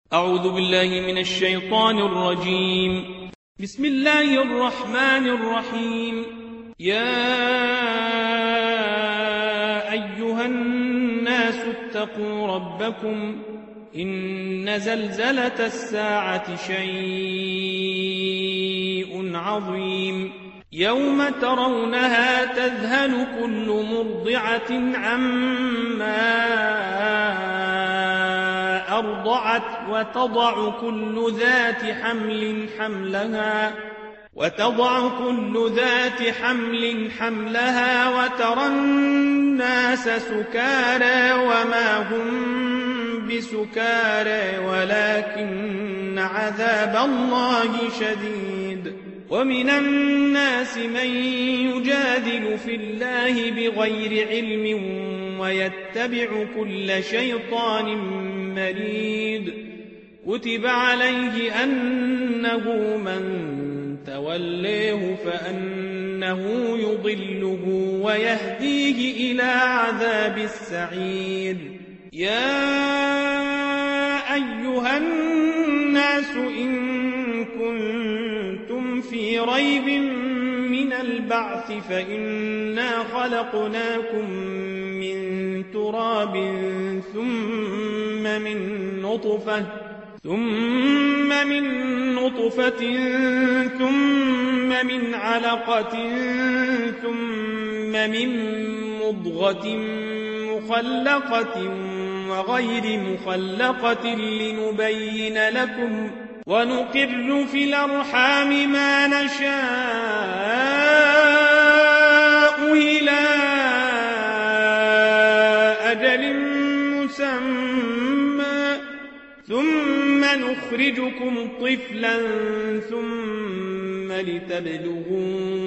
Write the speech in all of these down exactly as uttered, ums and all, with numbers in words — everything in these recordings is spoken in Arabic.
أعوذ بالله من الشيطان الرجيم. بسم الله الرحمن الرحيم. يا أيها الناس اتقوا ربكم إن زلزلة الساعة شيء عظيم يوم ترونها تذهل كل مرضعة عما أرضعت وتضع كل ذات حمل حملها وتضع كل ذات حمل حملها وترى الناس سكارى وما هم بسكارى ولكن عذاب الله شديد. ومن الناس من يجادل في الله بغير علم ويتبع كل شيطان مريد. كتب عليه أنه من توليه فأنه يضله ويهديه إلى عذاب السعير. يا أيها الناس إن كنتم في ريب من البعث فإنا خلقناكم من تراب ثم من نطفة ثم من نطفة ثم من علقة ثم من مضغة مخلقة وغير مخلقة لنبين لكم ونقر في الأرحام ما نشاء إلى أجل مسمى ثم نخرجكم طفلا ثم لتبلغوا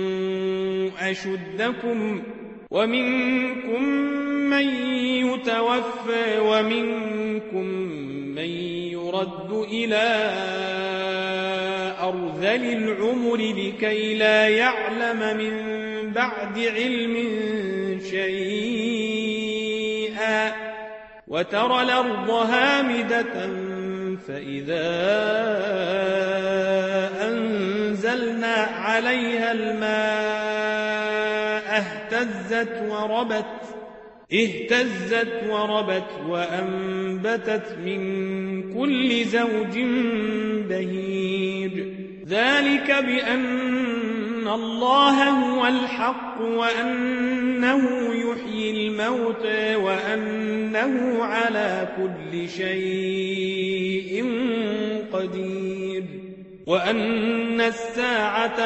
أشدكم ومنكم من يتوفى ومنكم من يرد إلى أرذل العمر لكي لا يعلم من بعد علم شيئا وترى الأرض هامدة فإذا أنزلنا عليها الماء اهتزت وربت اهتزت وربت وأنبتت من كل زوج بهيج. ذلك بأن الله هو الحق وأنه يحيي الموتى وأنه على كل شيء قدير وأن الساعة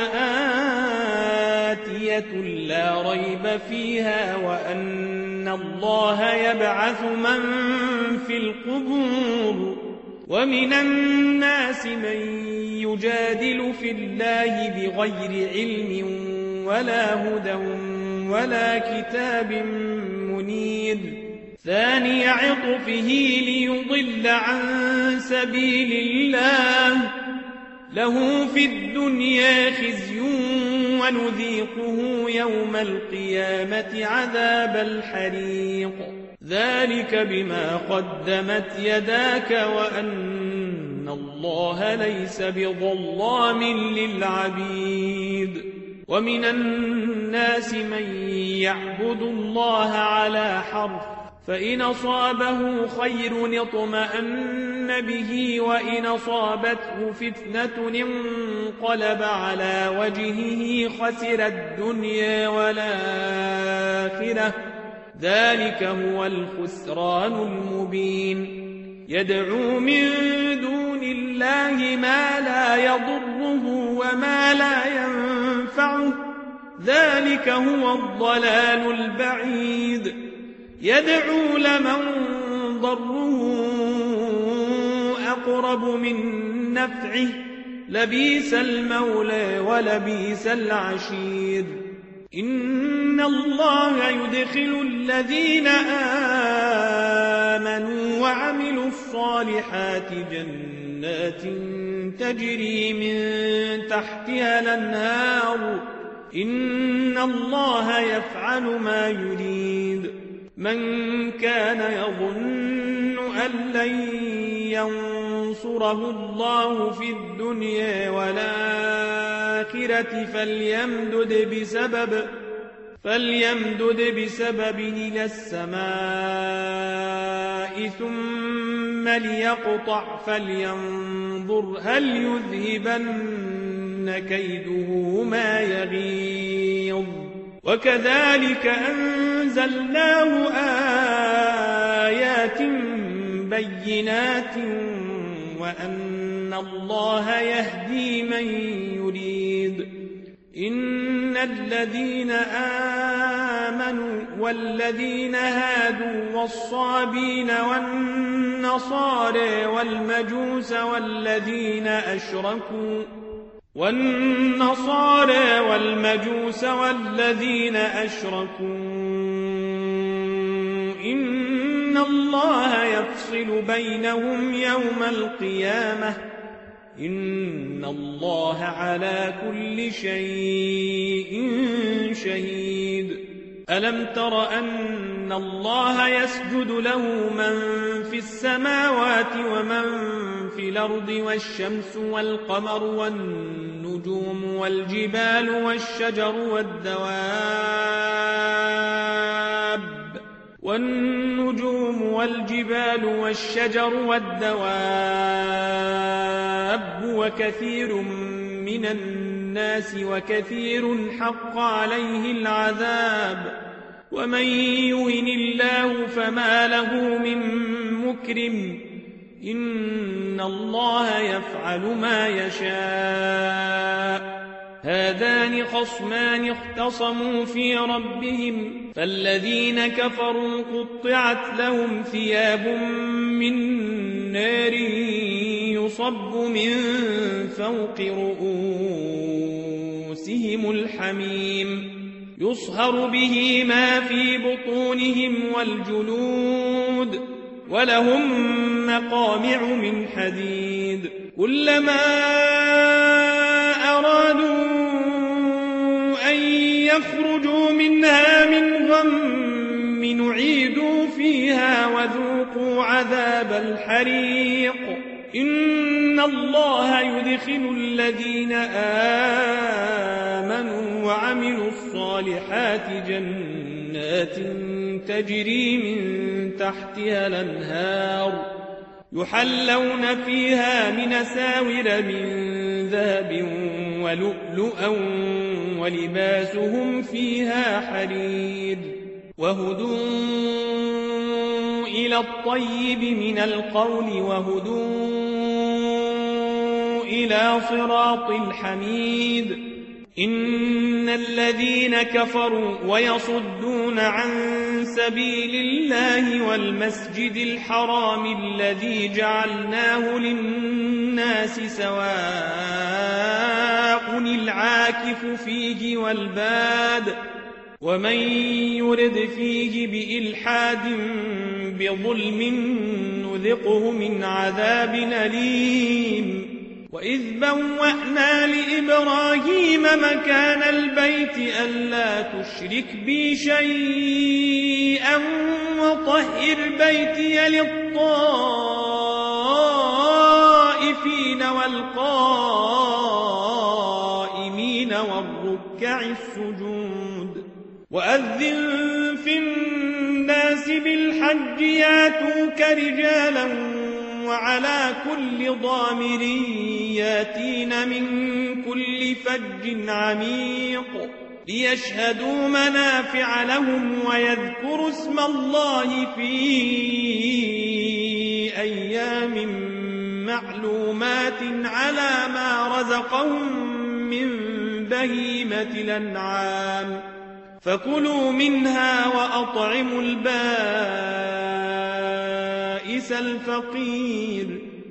آتية لا ريب فيها وأن الله يبعث من في القبور. ومن الناس من يجادل في الله بغير علم ولا هدى ولا كتاب منير. ثاني عطفه ليضل عن سبيل الله له في الدنيا خزي ونذيقه يوم القيامة عذاب الحريق. ذلك بما قدمت يداك وأن الله ليس بظلام للعبيد. ومن الناس من يعبد الله على حرف فإن أصابه خير اطمأن به وإن أصابته فتنة انقلب على وجهه خسر الدنيا والآخرة. ذلك هو الخسران المبين. يدعو من دون الله ما لا يضره وما لا ينفعه ذلك هو الضلال البعيد. يدعو لمن ضره أقرب من نفعه لبيس المولى ولبيس العشير. إن الله يدخل الذين آمنوا وعملوا الصالحات جنات تجري من تحتها الأنهار. إن الله يفعل ما يريد. من كان يظن أن لن ينفع ينصره الله في الدنيا والآخرة فليمدد بسبب فليمدد بسبب إلى السماء ثم ليقطع فلينظر هل يذهبن كيده ما يغيظ وكذلك أنزلناه آيات بينات وأن الله يهدي من يريد إن الذين آمنوا والذين هادوا والصابين والنصارى والمجوس والذين أشركوا والنصارى والمجوس والذين أشركوا إن الله يفصل بينهم يوم القيامة إن الله على كل شيء شهيد ألم تر أن الله يسجد له من في السماوات ومن في الأرض والشمس والقمر والنجوم والجبال والشجر والدواب والنجوم والجبال والشجر والدواب وكثير من الناس وكثير حق عليه العذاب ومن يهن الله فما له من مكرم إن الله يفعل ما يشاء هذان خصمان اختصموا في ربهم فالذين كفروا قطعت لهم ثياب من نار يصب من فوق رؤوسهم الحميم يصهر به ما في بطونهم والجلود ولهم مقامع من حديد كلما أرادوا أن يخرجوا منها من غم نعيدوا فيها وذوقوا عذاب الحريق إن الله يدخل الذين آمنوا وعملوا الصالحات جنات تجري من تحتها الأنهار يحلون فيها من ساور من ذهب ولؤلؤا ولباسهم فيها حرير وهدوا إلى الطيب من القول وهدوا إلى صراط الحميد إن الذين كفروا ويصدون عن سبيل الله والمسجد الحرام الذي جعلناه للناس سواء العاكف فيه والباد ومن يرد فيه بإلحاد بظلم نذقه من عذاب أليم وإذ بوأنا لإبراهيم مكان البيت ألا تشرك بي شيئا وطهر بيتي للطائفين والقائمين والركع السجود وأذن في الناس بالحج ياتوك رجالا وعلى كل ضامر ياتين من كل فج عميق ليشهدوا منافع لهم ويذكروا اسم الله في أيام معلومات على ما رزقهم من بهيمة الأنعام فكلوا منها وأطعموا البائس الفقير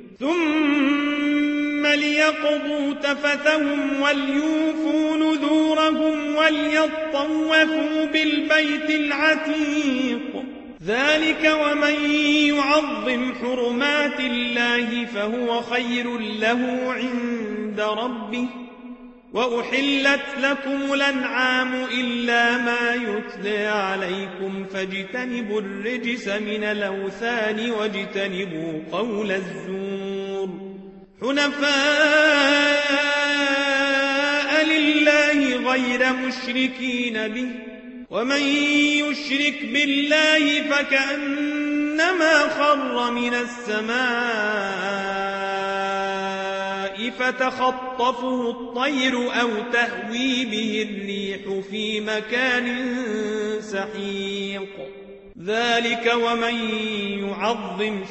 ثم ليقضوا تفثهم وليوفوا نذورهم وليطوفوا بالبيت العتيق ذلك ومن يعظم حرمات الله فهو خير له عند ربه وأحلت لكم الأنعام إلا ما يتلى عليكم فاجتنبوا الرجس من الأوثان واجتنبوا قول الزور حنفاء لله غير مشركين به ومن يشرك بالله فكأنما خر من السماء فتخطفه الطير أو تهوي به الريح في مكان سحيق ذلك ومن يعظم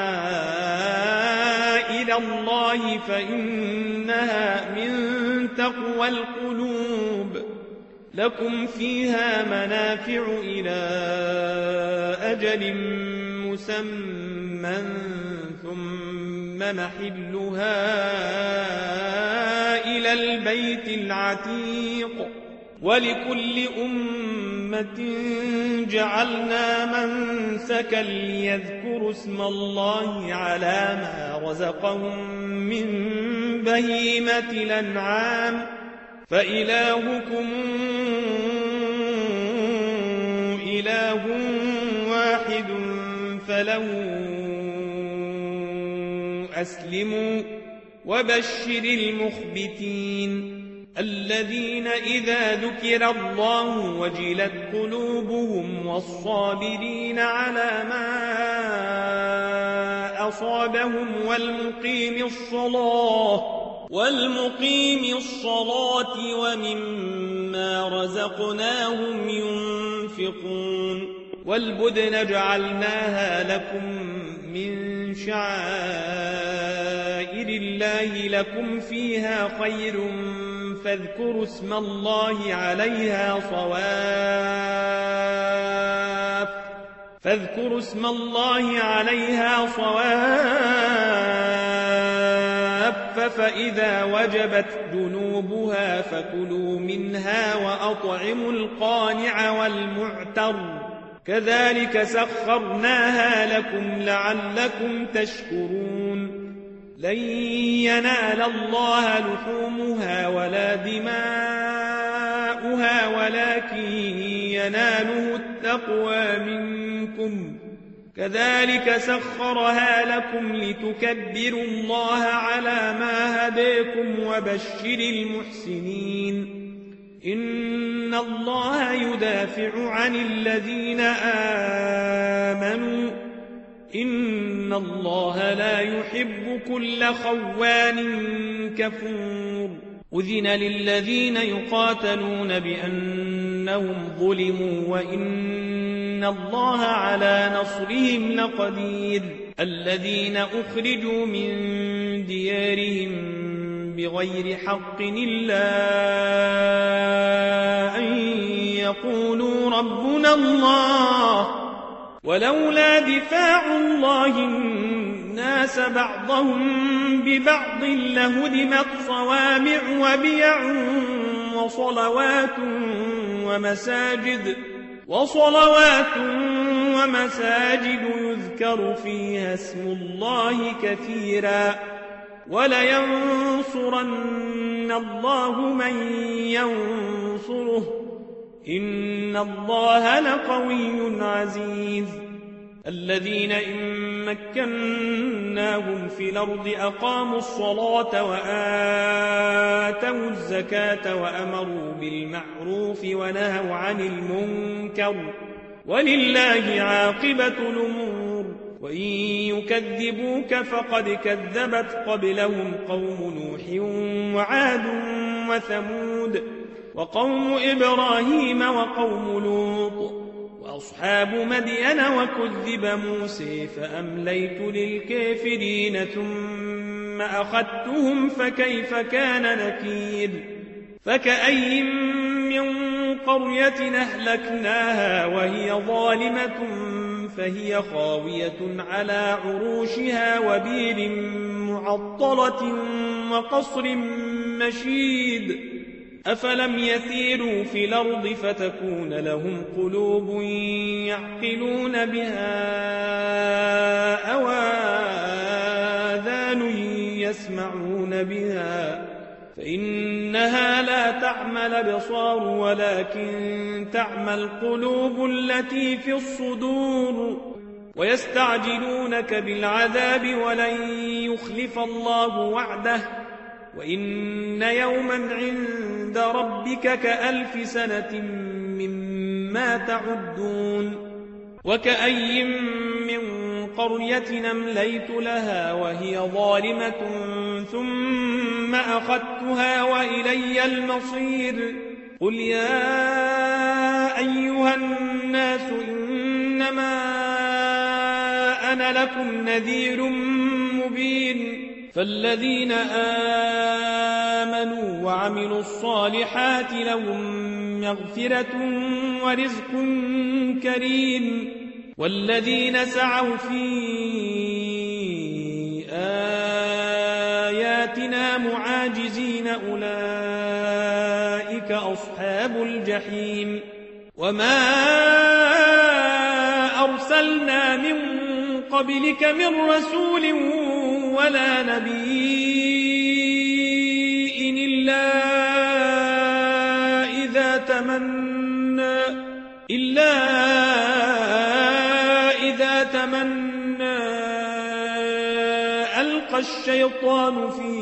شعائر الله فإنها من تقوى القلوب لكم فيها منافع إلى أجل مسمى ثم محلها إلى البيت العتيق ولكل أمة جعلنا منسكا ليذكروا اسم الله على ما رزقهم من بهيمة الأنعام فإلهكم إله واحد فله أسلموا وبشر المخبتين الذين إذا ذكر الله وجلت قلوبهم والصابرين على ما أصابهم والمقيم الصلاة والمقيم الصلاة ومما رزقناهم ينفقون والبدن جعلناها لكم من شعائر الله لكم فيها خير فاذكروا اسم الله عليها صواف فاذكروا اسم الله عليها صواف فإذا وجبت جنوبها فكلوا منها وأطعموا القانع والمعتر كذلك سخرناها لكم لعلكم تشكرون لن ينال الله لحومها ولا دماؤها ولكن يناله التقوى منكم كذلك سخرها لكم لتكبروا الله على ما هداكم وبشر المحسنين إن الله يدافع عن الذين آمنوا إن الله لا يحب كل خوان كفور أذن للذين يقاتلون بأنهم ظلموا وإن الله على نصرهم لقدير الذين أخرجوا من ديارهم بغير حق إلا أن يقولوا ربنا الله ولولا دفاع الله الناس بعضهم ببعض لهدمت صوامع وبيع وصلوات ومساجد وصلوات ومساجد يذكر فيها اسم الله كثيرا ولينصرن الله من ينصره إن الله لقوي عزيز الذين إن مكناهم في الأرض أقاموا الصلاة وآتوا الزكاة وأمروا بالمعروف ونهوا عن المنكر ولله عاقبة الأمور وإن يكذبوك فقد كذبت قبلهم قوم نوح وعاد وثمود وقوم إبراهيم وقوم لوط وأصحاب مدين وكذب موسى فأمليت للكافرين ثم أخذتهم فكيف كان نكير فكأي من قرية أهلكناها وهي ظالمة فهي خاوية على عروشها وبير معطلة وقصر مشيد أفلم يسيروا في الأرض فتكون لهم قلوب يعقلون بها أو آذان يسمعون بها فإنها لا تعمى الأبصار ولكن تعمى القلوب التي في الصدور ويستعجلونك بالعذاب ولن يخلف الله وعده وإن يوما عند ربك كألف سنة مما تعدون وكأي من قرية أمليت لها وهي ظالمة ثم أخذتها وإلي المصير قل يا أيها الناس إنما أنا لكم نذير مبين فالذين آمنوا وعملوا الصالحات لهم مغفرة ورزق كريم والذين سعوا في آياتنا معاجزين أولئك أصحاب الجحيم وما أرسلنا من قبلك من رسول ولا نبي إلا إذا تمنى إلا إذا تمنى ألقى الشيطان في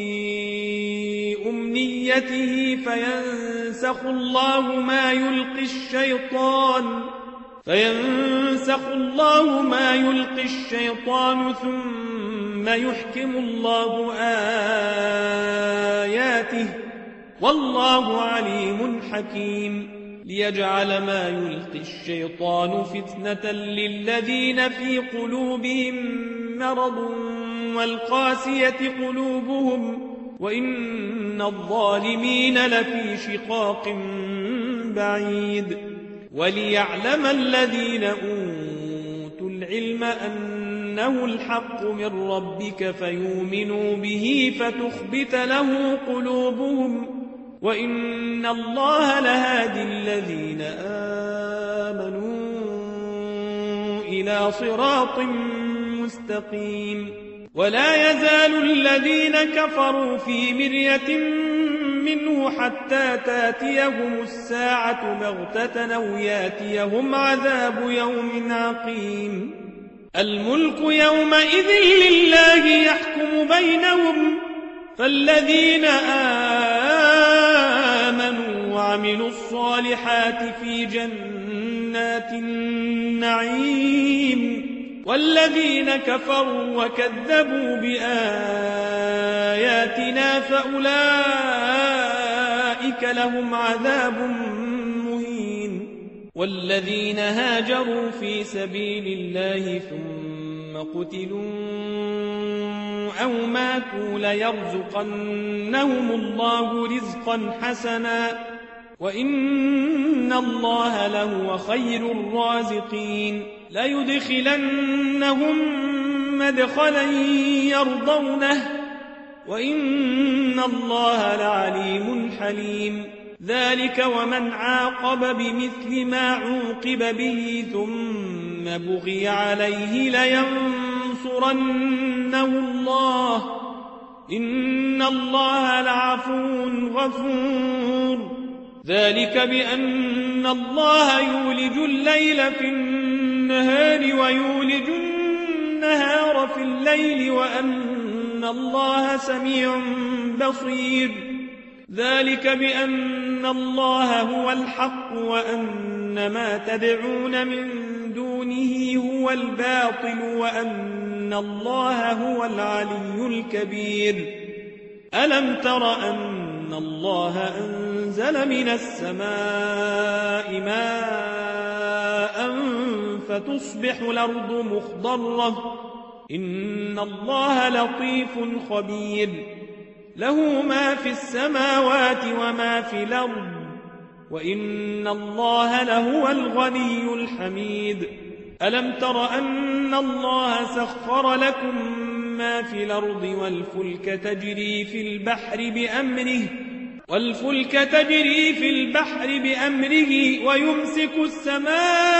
أمنيته فينسخ الله ما يلقي الشيطان فينسخ الله ما يلقي الشيطان ثم يحكم الله آياته والله عليم حكيم ليجعل ما يلقي الشيطان فتنة للذين في قلوبهم مرض والقاسية قلوبهم وإن الظالمين لفي شقاق بعيد وليعلم الذين أوتوا العلم أنه الحق من ربك فيؤمنوا به فتخبت له قلوبهم وإن الله لهادي الذين آمنوا إلى صراط مستقيم ولا يزال الذين كفروا في مرية منه حتى تاتيهم الساعة بغتة أو ياتيهم عذاب يوم عقيم الملك يومئذ لله يحكم بينهم فالذين آمنوا وعملوا الصالحات في جنات النعيم والذين كفروا وكذبوا بآياتنا فأولئك لهم عذاب مهين والذين هاجروا في سبيل الله ثم قتلوا أو ماتوا ليرزقنهم الله رزقا حسنا وإن الله لهو خير الرازقين ليدخلنهم مدخلا يرضونه وإن الله لعليم حليم ذلك ومن عاقب بمثل ما عوقب به ثم بغي عليه لينصرنه الله إن الله لعفو غفور ذلك بأن الله يولج الليل في النهار ويولج النهار في الليل وأن الله سميع بصير ذلك بأن الله هو الحق وأن ما تدعون من دونه هو الباطل وأن الله هو العلي الكبير ألم تر أن الله أنزل من السماء ماء فتصبح الأرض مخضرة إن الله لطيف خبير له ما في السماوات وما في الأرض وإن الله لهو الغني الحميد ألم تر أن الله سخر لكم ما في الأرض والفلك تجري في البحر بأمره والفلك تجري في البحر بأمره ويمسك السماء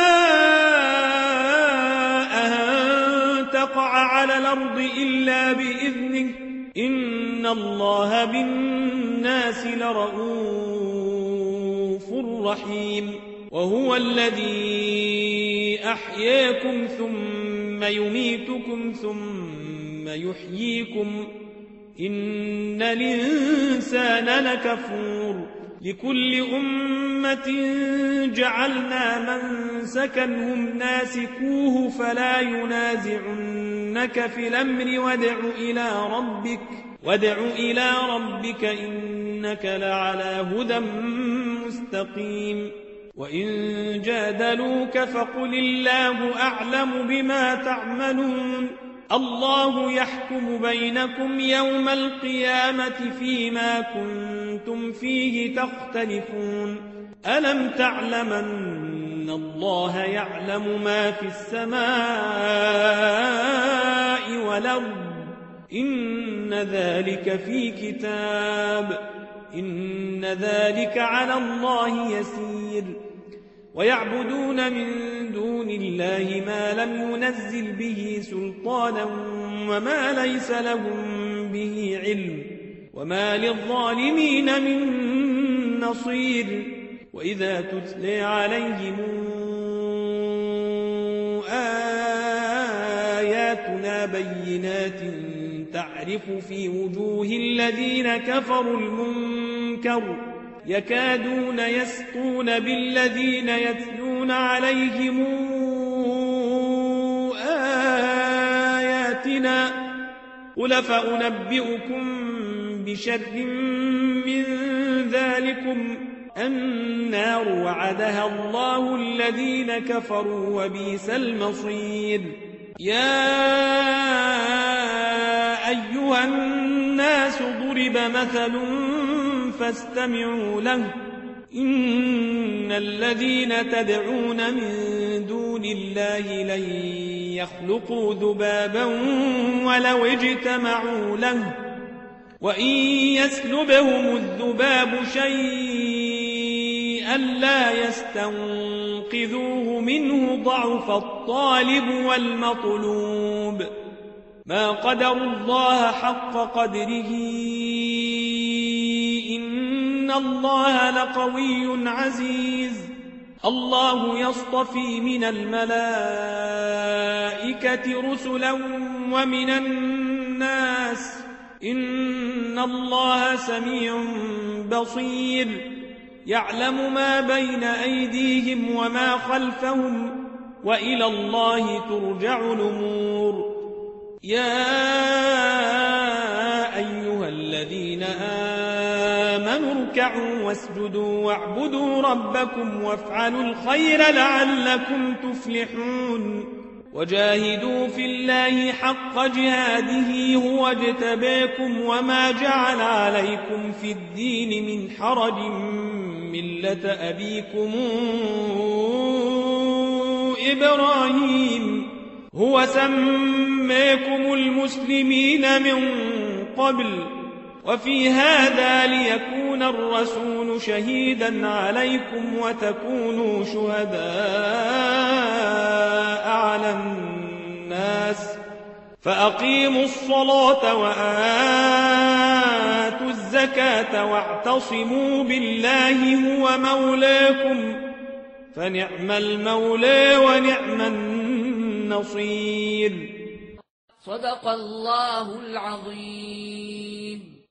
أن تقع على الأرض إلا بإذنه إن الله بالناس لرؤوف رحيم وهو الذي أحياكم ثم يميتكم ثم يحييكم إن الإنسان لكفور لكل أمة جعلنا منسكا هم ناسكوه فلا ينازعنك في الأمر وادع إلى ربك وادع إلى ربك إنك لعلى هدى مستقيم وإن جادلوك فقل الله أعلم بما تعملون الله يحكم بينكم يوم القيامة فيما كنتم فيه تختلفون ألم تعلم أن الله يعلم ما في السماء والأرض إن ذلك في كتاب إن ذلك على الله يسير ويعبدون من دون الله ما لم ينزل به سلطانا وما ليس لهم به علم وما للظالمين من نصير وإذا تتلى عليهم آياتنا بينات تعرف في وجوه الذين كفروا المنكر يكادون يسطون بالذين يتلون عليهم آياتنا قل فأنبئكم بشر من ذلكم النار وعدها الله الذين كفروا وبئس المصير يا أيها الناس ضرب مثل فاستمعوا له إن الذين تدعون من دون الله لن يخلقوا ذبابا ولو اجتمعوا له وإن يسلبهم الذباب شيئا لا يستنقذوه منه ضعف الطالب والمطلوب ما قدروا الله حق قدره إن الله لقوي عزيز الله يصطفي من الملائكة رسلا ومن الناس إن الله سميع بصير يعلم ما بين أيديهم وما خلفهم وإلى الله ترجع الأمور يا أيها الذين آمنوا اركعوا واسجدوا واعبدوا ربكم وافعلوا الخير لعلكم تفلحون وجاهدوا في الله حق جهاده هو اجتباكم وما جعل عليكم في الدين من حرج ملة أبيكم إبراهيم هو سماكم المسلمين من قبل وفي هذا ليكون الرسول شهيدا عليكم وتكونوا شهداء على الناس فأقيموا الصلاة وآتوا الزكاة واعتصموا بالله هو مولاكم فنعم المولى ونعم النصير صدق الله العظيم.